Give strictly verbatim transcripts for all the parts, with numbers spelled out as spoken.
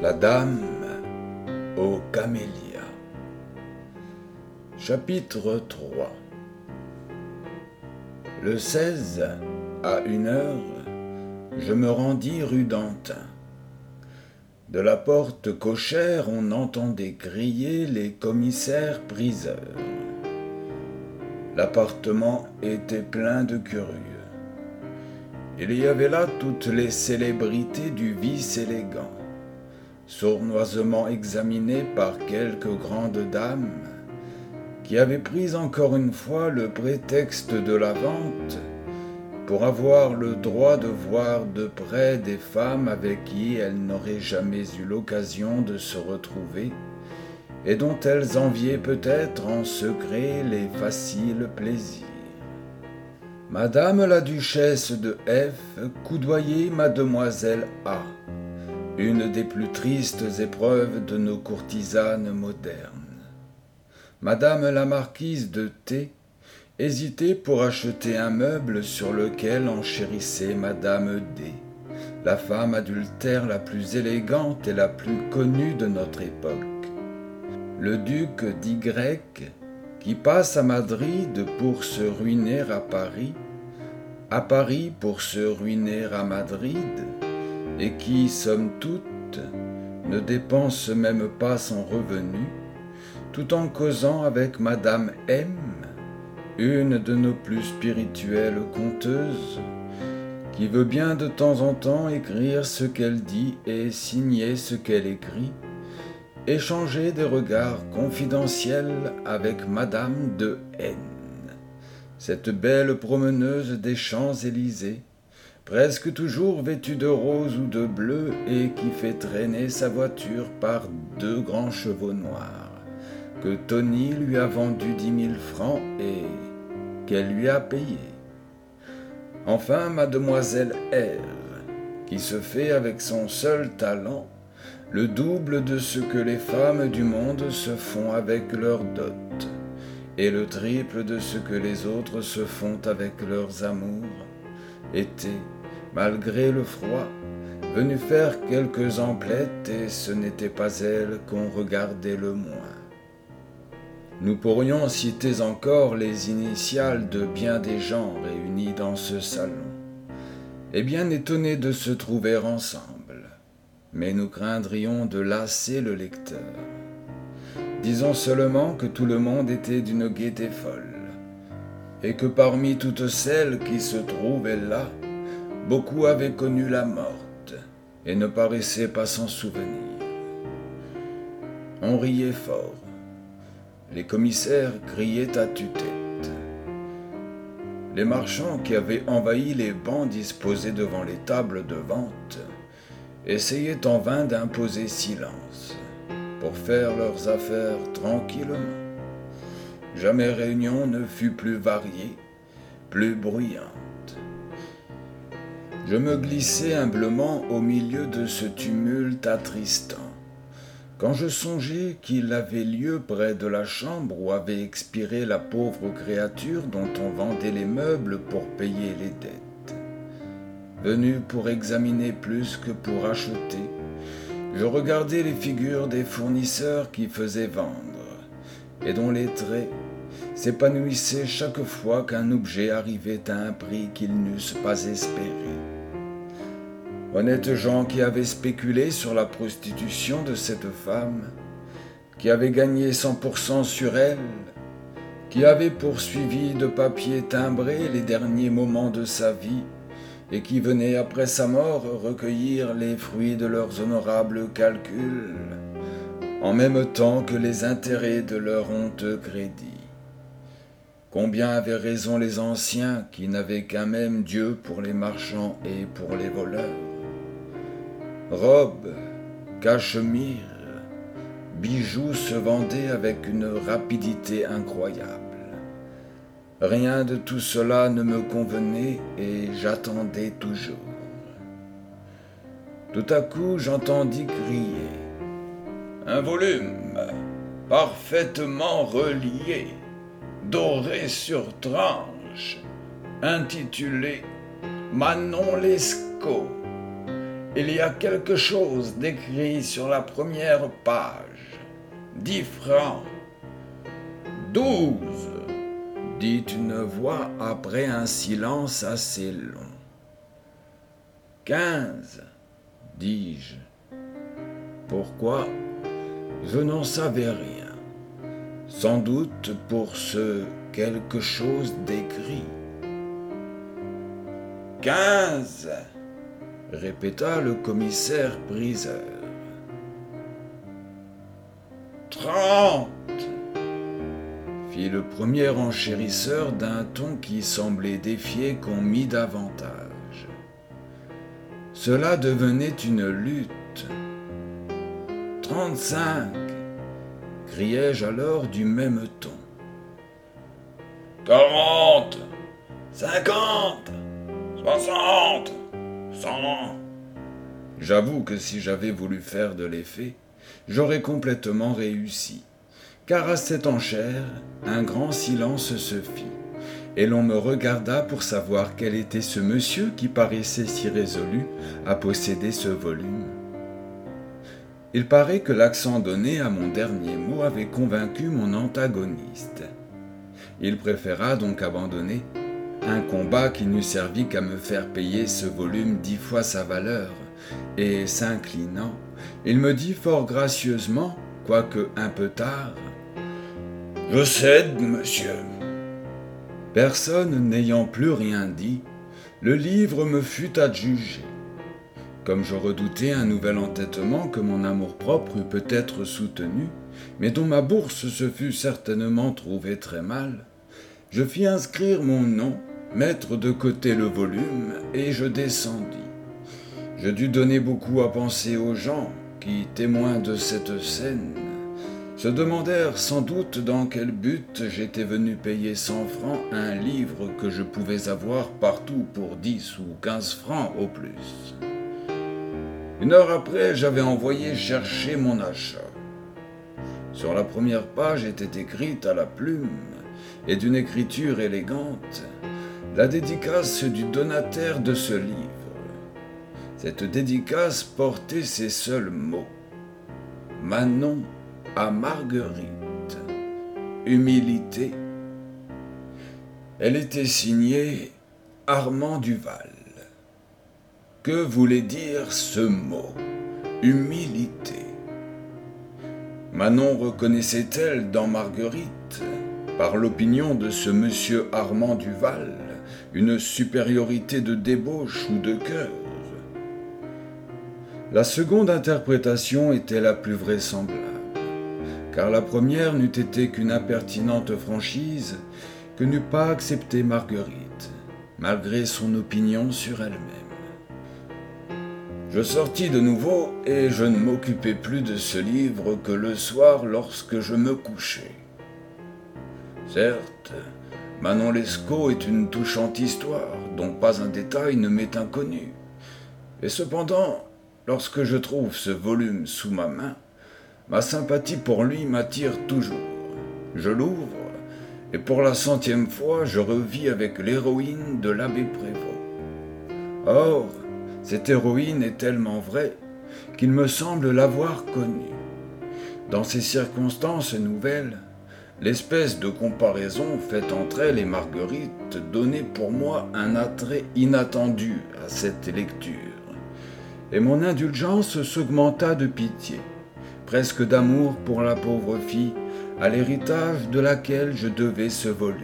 La dame aux camélias. Chapitre trois. Le seize, à une heure, je me rendis rue d'Antin. De la porte cochère, on entendait crier les commissaires-priseurs. L'appartement était plein de curieux. Il y avait là toutes les célébrités du vice élégant, sournoisement examinées par quelques grandes dames qui avaient pris encore une fois le prétexte de la vente pour avoir le droit de voir de près des femmes avec qui elles n'auraient jamais eu l'occasion de se retrouver et dont elles enviaient peut-être en secret les faciles plaisirs. Madame la duchesse de F coudoyait mademoiselle A, une des plus tristes épreuves de nos courtisanes modernes. Madame la marquise de T hésitait pour acheter un meuble sur lequel enchérissait Madame D, la femme adultère la plus élégante et la plus connue de notre époque. Le duc d'Y, qui passe à Madrid pour se ruiner à Paris, à Paris pour se ruiner à Madrid, et qui, somme toute, ne dépense même pas son revenu, tout en causant avec Madame M, une de nos plus spirituelles conteuses, qui veut bien de temps en temps écrire ce qu'elle dit et signer ce qu'elle écrit, échanger des regards confidentiels avec Madame de N, cette belle promeneuse des Champs-Élysées, presque toujours vêtue de rose ou de bleu et qui fait traîner sa voiture par deux grands chevaux noirs, que Tony lui a vendu dix mille francs et qu'elle lui a payé. Enfin, mademoiselle R, qui se fait avec son seul talent le double de ce que les femmes du monde se font avec leur dot, et le triple de ce que les autres se font avec leurs amours, était, malgré le froid, venue faire quelques emplettes, et ce n'était pas elle qu'on regardait le moins. Nous pourrions citer encore les initiales de bien des gens réunis dans ce salon, et bien étonnés de se trouver ensemble, mais nous craindrions de lasser le lecteur. Disons seulement que tout le monde était d'une gaieté folle, et que parmi toutes celles qui se trouvaient là, beaucoup avaient connu la morte, et ne paraissaient pas s'en souvenir. On riait fort. Les commissaires criaient à tue-tête. Les marchands qui avaient envahi les bancs disposés devant les tables de vente essayaient en vain d'imposer silence pour faire leurs affaires tranquillement. Jamais réunion ne fut plus variée, plus bruyante. Je me glissais humblement au milieu de ce tumulte attristant, quand je songeais qu'il avait lieu près de la chambre où avait expiré la pauvre créature dont on vendait les meubles pour payer les dettes. Venu pour examiner plus que pour acheter, je regardais les figures des fournisseurs qui faisaient vendre, et dont les traits s'épanouissaient chaque fois qu'un objet arrivait à un prix qu'ils n'eussent pas espéré. Honnêtes gens qui avaient spéculé sur la prostitution de cette femme, qui avaient gagné cent pour cent sur elle, qui avaient poursuivi de papier timbré les derniers moments de sa vie, et qui venaient après sa mort recueillir les fruits de leurs honorables calculs, en même temps que les intérêts de leur honteux crédit. Combien avaient raison les anciens qui n'avaient qu'un même Dieu pour les marchands et pour les voleurs. Robes, cachemires, bijoux se vendaient avec une rapidité incroyable. Rien de tout cela ne me convenait et j'attendais toujours. Tout à coup, j'entendis crier « Un volume, parfaitement relié, doré sur tranche, intitulé Manon Lescaut, Il y a quelque chose d'écrit sur la première page. Dix francs. Douze, dit une voix après un silence assez long. Quinze, dis-je. Pourquoi? Je n'en savais rien. Sans doute pour ce quelque chose d'écrit. Quinze, répéta le commissaire priseur. Trente, fit le premier enchérisseur d'un ton qui semblait défier qu'on mît davantage. Cela devenait une lutte. Trente-cinq, criai-je alors du même ton. Quarante, cinquante, soixante, cent. J'avoue que si j'avais voulu faire de l'effet, j'aurais complètement réussi, car à cette enchère, un grand silence se fit, et l'on me regarda pour savoir quel était ce monsieur qui paraissait si résolu à posséder ce volume. Il paraît que l'accent donné à mon dernier mot avait convaincu mon antagoniste. Il préféra donc abandonner un combat qui n'eût servi qu'à me faire payer ce volume dix fois sa valeur, et s'inclinant, il me dit fort gracieusement, quoique un peu tard, « Je cède, monsieur. » Personne n'ayant plus rien dit, le livre me fut adjugé. Comme je redoutais un nouvel entêtement que mon amour-propre eût peut-être soutenu, mais dont ma bourse se fût certainement trouvée très mal, je fis inscrire mon nom, mettre de côté le volume, et je descendis. Je dus donner beaucoup à penser aux gens qui, témoins de cette scène, se demandèrent sans doute dans quel but j'étais venu payer cent francs un livre que je pouvais avoir partout pour dix ou quinze francs au plus. Une heure après, j'avais envoyé chercher mon achat. Sur la première page était écrite à la plume et d'une écriture élégante la dédicace du donataire de ce livre. Cette dédicace portait ces seuls mots. Manon à Marguerite. Humilité. Elle était signée Armand Duval. Que voulait dire ce mot, humilité? Manon reconnaissait-elle dans Marguerite, par l'opinion de ce monsieur Armand Duval, une supériorité de débauche ou de cœur? La seconde interprétation était la plus vraisemblable, car la première n'eût été qu'une impertinente franchise que n'eût pas acceptée Marguerite, malgré son opinion sur elle-même. Je sortis de nouveau et je ne m'occupai plus de ce livre que le soir lorsque je me couchai. Certes, Manon Lescaut est une touchante histoire dont pas un détail ne m'est inconnu. Et cependant, lorsque je trouve ce volume sous ma main, ma sympathie pour lui m'attire toujours. Je l'ouvre et pour la centième fois je revis avec l'héroïne de l'abbé Prévost. Or, cette héroïne est tellement vraie qu'il me semble l'avoir connue. Dans ces circonstances nouvelles, l'espèce de comparaison faite entre elle et Marguerite donnait pour moi un attrait inattendu à cette lecture, et mon indulgence s'augmenta de pitié, presque d'amour pour la pauvre fille, à l'héritage de laquelle je devais ce volume.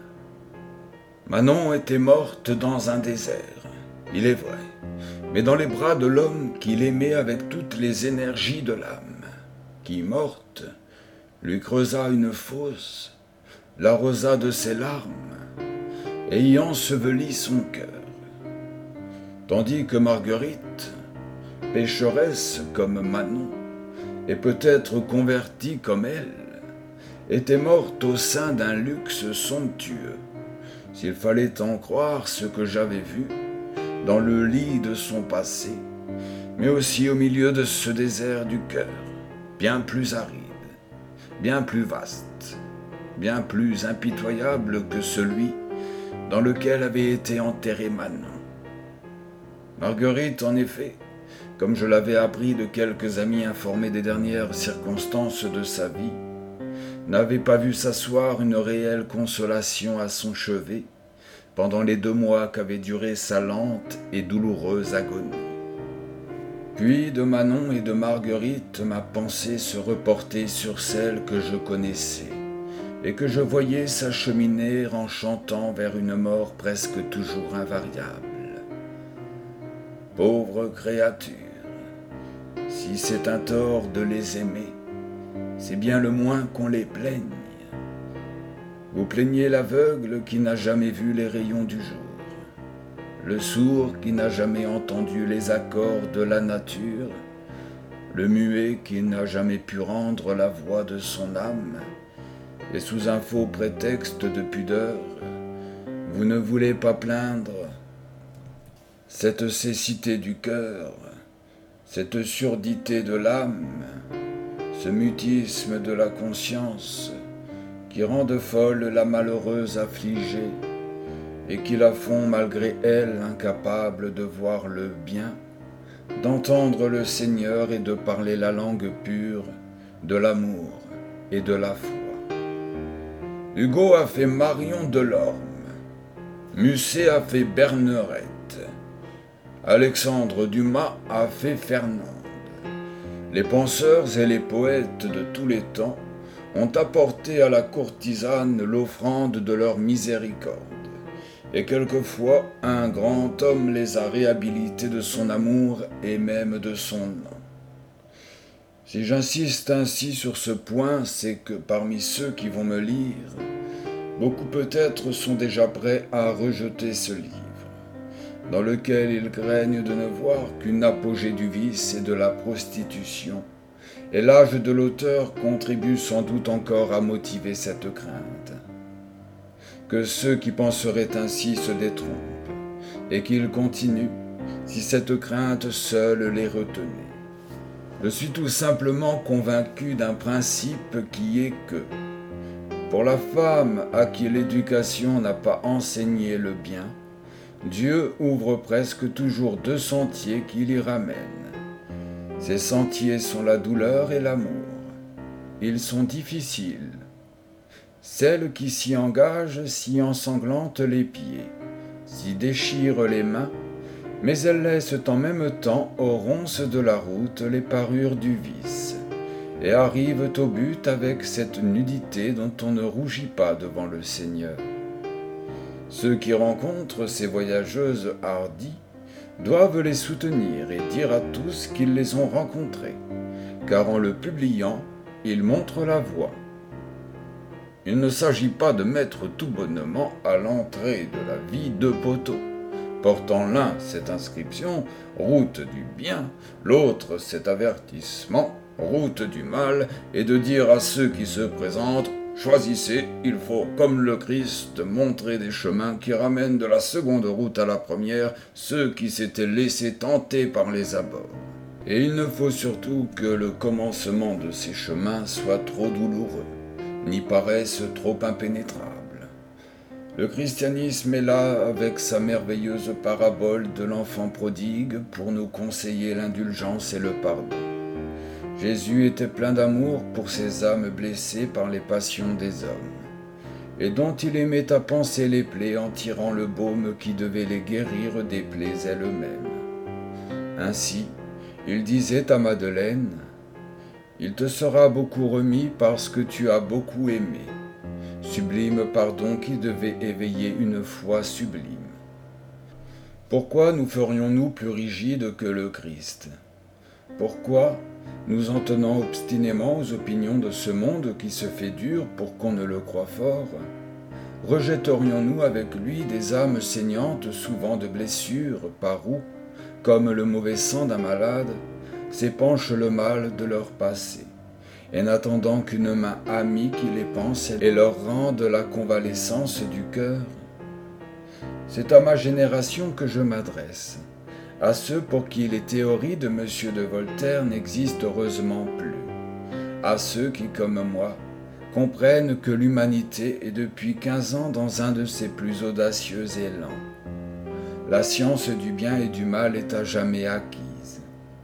Manon était morte dans un désert, il est vrai, mais dans les bras de l'homme qu'il aimait avec toutes les énergies de l'âme, qui, morte, lui creusa une fosse, l'arrosa de ses larmes, et y ensevelit son cœur. Tandis que Marguerite, pécheresse comme Manon, et peut-être convertie comme elle, était morte au sein d'un luxe somptueux, s'il fallait en croire ce que j'avais vu, dans le lit de son passé, mais aussi au milieu de ce désert du cœur, bien plus aride, bien plus vaste, bien plus impitoyable que celui dans lequel avait été enterré Manon. Marguerite, en effet, comme je l'avais appris de quelques amis informés des dernières circonstances de sa vie, n'avait pas vu s'asseoir une réelle consolation à son chevet pendant les deux mois qu'avait duré sa lente et douloureuse agonie. Puis de Manon et de Marguerite, ma pensée se reportait sur celle que je connaissais et que je voyais s'acheminer en chantant vers une mort presque toujours invariable. Pauvres créatures, si c'est un tort de les aimer, c'est bien le moins qu'on les plaigne. Vous plaignez l'aveugle qui n'a jamais vu les rayons du jour, le sourd qui n'a jamais entendu les accords de la nature, le muet qui n'a jamais pu rendre la voix de son âme, et sous un faux prétexte de pudeur, vous ne voulez pas plaindre cette cécité du cœur, cette surdité de l'âme, ce mutisme de la conscience qui rendent folle la malheureuse affligée et qui la font malgré elle incapable de voir le bien, d'entendre le Seigneur et de parler la langue pure de l'amour et de la foi. Hugo a fait Marion Delorme, Musset a fait Bernerette, Alexandre Dumas a fait Fernande. Les penseurs et les poètes de tous les temps ont apporté à la courtisane l'offrande de leur miséricorde, et quelquefois un grand homme les a réhabilités de son amour et même de son nom. Si j'insiste ainsi sur ce point, c'est que parmi ceux qui vont me lire, beaucoup peut-être sont déjà prêts à rejeter ce livre, dans lequel ils craignent de ne voir qu'une apogée du vice et de la prostitution, et l'âge de l'auteur contribue sans doute encore à motiver cette crainte. Que ceux qui penseraient ainsi se détrompent, et qu'ils continuent, si cette crainte seule les retenait. Je suis tout simplement convaincu d'un principe qui est que, pour la femme à qui l'éducation n'a pas enseigné le bien, Dieu ouvre presque toujours deux sentiers qui l'y ramènent. Ces sentiers sont la douleur et l'amour. Ils sont difficiles. Celle qui s'y engage s'y ensanglante les pieds, s'y déchire les mains, mais elle laisse en même temps aux ronces de la route les parures du vice, et arrive au but avec cette nudité dont on ne rougit pas devant le Seigneur. Ceux qui rencontrent ces voyageuses hardies doivent les soutenir et dire à tous qu'ils les ont rencontrées, car en le publiant, ils montrent la voie. Il ne s'agit pas de mettre tout bonnement à l'entrée de la vie deux poteaux, portant l'un cette inscription « Route du bien », l'autre cet avertissement « Route du mal », et de dire à ceux qui se présentent « Choisissez, il faut, comme le Christ, montrer des chemins qui ramènent de la seconde route à la première ceux qui s'étaient laissés tenter par les abords. » Et il ne faut surtout que le commencement de ces chemins soit trop douloureux, ni paraisse trop impénétrable. Le christianisme est là avec sa merveilleuse parabole de l'enfant prodigue pour nous conseiller l'indulgence et le pardon. Jésus était plein d'amour pour ces âmes blessées par les passions des hommes, et dont il aimait à panser les plaies en tirant le baume qui devait les guérir des plaies elles-mêmes. Ainsi, il disait à Madeleine « Il te sera beaucoup remis parce que tu as beaucoup aimé », sublime pardon qui devait éveiller une foi sublime. Pourquoi nous ferions-nous plus rigides que le Christ ? Pourquoi, nous en tenant obstinément aux opinions de ce monde qui se fait dur pour qu'on ne le croie fort, rejetterions-nous avec lui des âmes saignantes souvent de blessures par où, comme le mauvais sang d'un malade, s'épanche le mal de leur passé, et n'attendant qu'une main amie qui les pense et leur rende la convalescence du cœur? C'est à ma génération que je m'adresse, à ceux pour qui les théories de M. de Voltaire n'existent heureusement plus, à ceux qui, comme moi, comprennent que l'humanité est depuis quinze ans dans un de ses plus audacieux élans. La science du bien et du mal est à jamais acquise.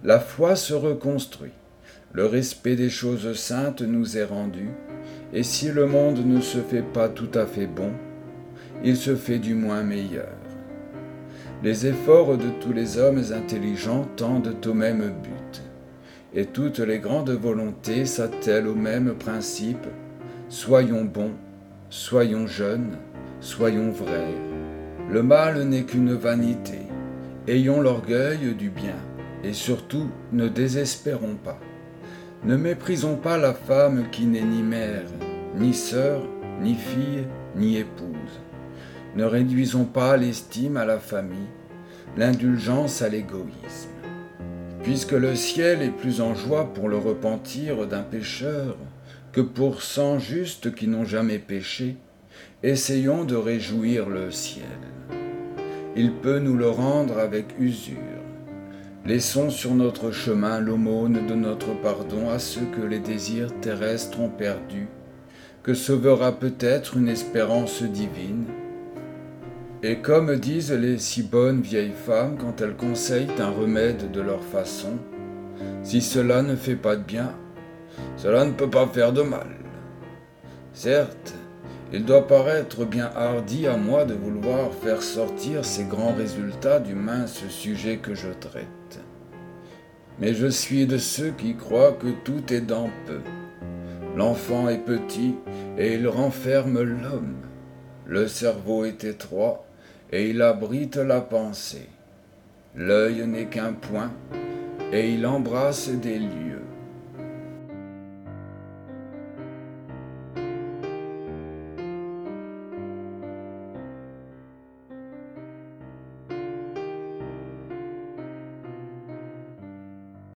La foi se reconstruit, le respect des choses saintes nous est rendu, et si le monde ne se fait pas tout à fait bon, il se fait du moins meilleur. Les efforts de tous les hommes intelligents tendent au même but, et toutes les grandes volontés s'attellent au même principe: soyons bons, soyons jeunes, soyons vrais. Le mal n'est qu'une vanité. Ayons l'orgueil du bien, et surtout ne désespérons pas. Ne méprisons pas la femme qui n'est ni mère, ni sœur, ni fille, ni épouse. Ne réduisons pas l'estime à la famille, l'indulgence à l'égoïsme. Puisque le ciel est plus en joie pour le repentir d'un pécheur que pour cent justes qui n'ont jamais péché, essayons de réjouir le ciel. Il peut nous le rendre avec usure. Laissons sur notre chemin l'aumône de notre pardon à ceux que les désirs terrestres ont perdus, que sauvera peut-être une espérance divine. Et comme disent les si bonnes vieilles femmes quand elles conseillent un remède de leur façon, si cela ne fait pas de bien, cela ne peut pas faire de mal. Certes, il doit paraître bien hardi à moi de vouloir faire sortir ces grands résultats du mince sujet que je traite. Mais je suis de ceux qui croient que tout est dans peu. L'enfant est petit et il renferme l'homme. Le cerveau est étroit et il abrite la pensée. L'œil n'est qu'un point et il embrasse des lieux.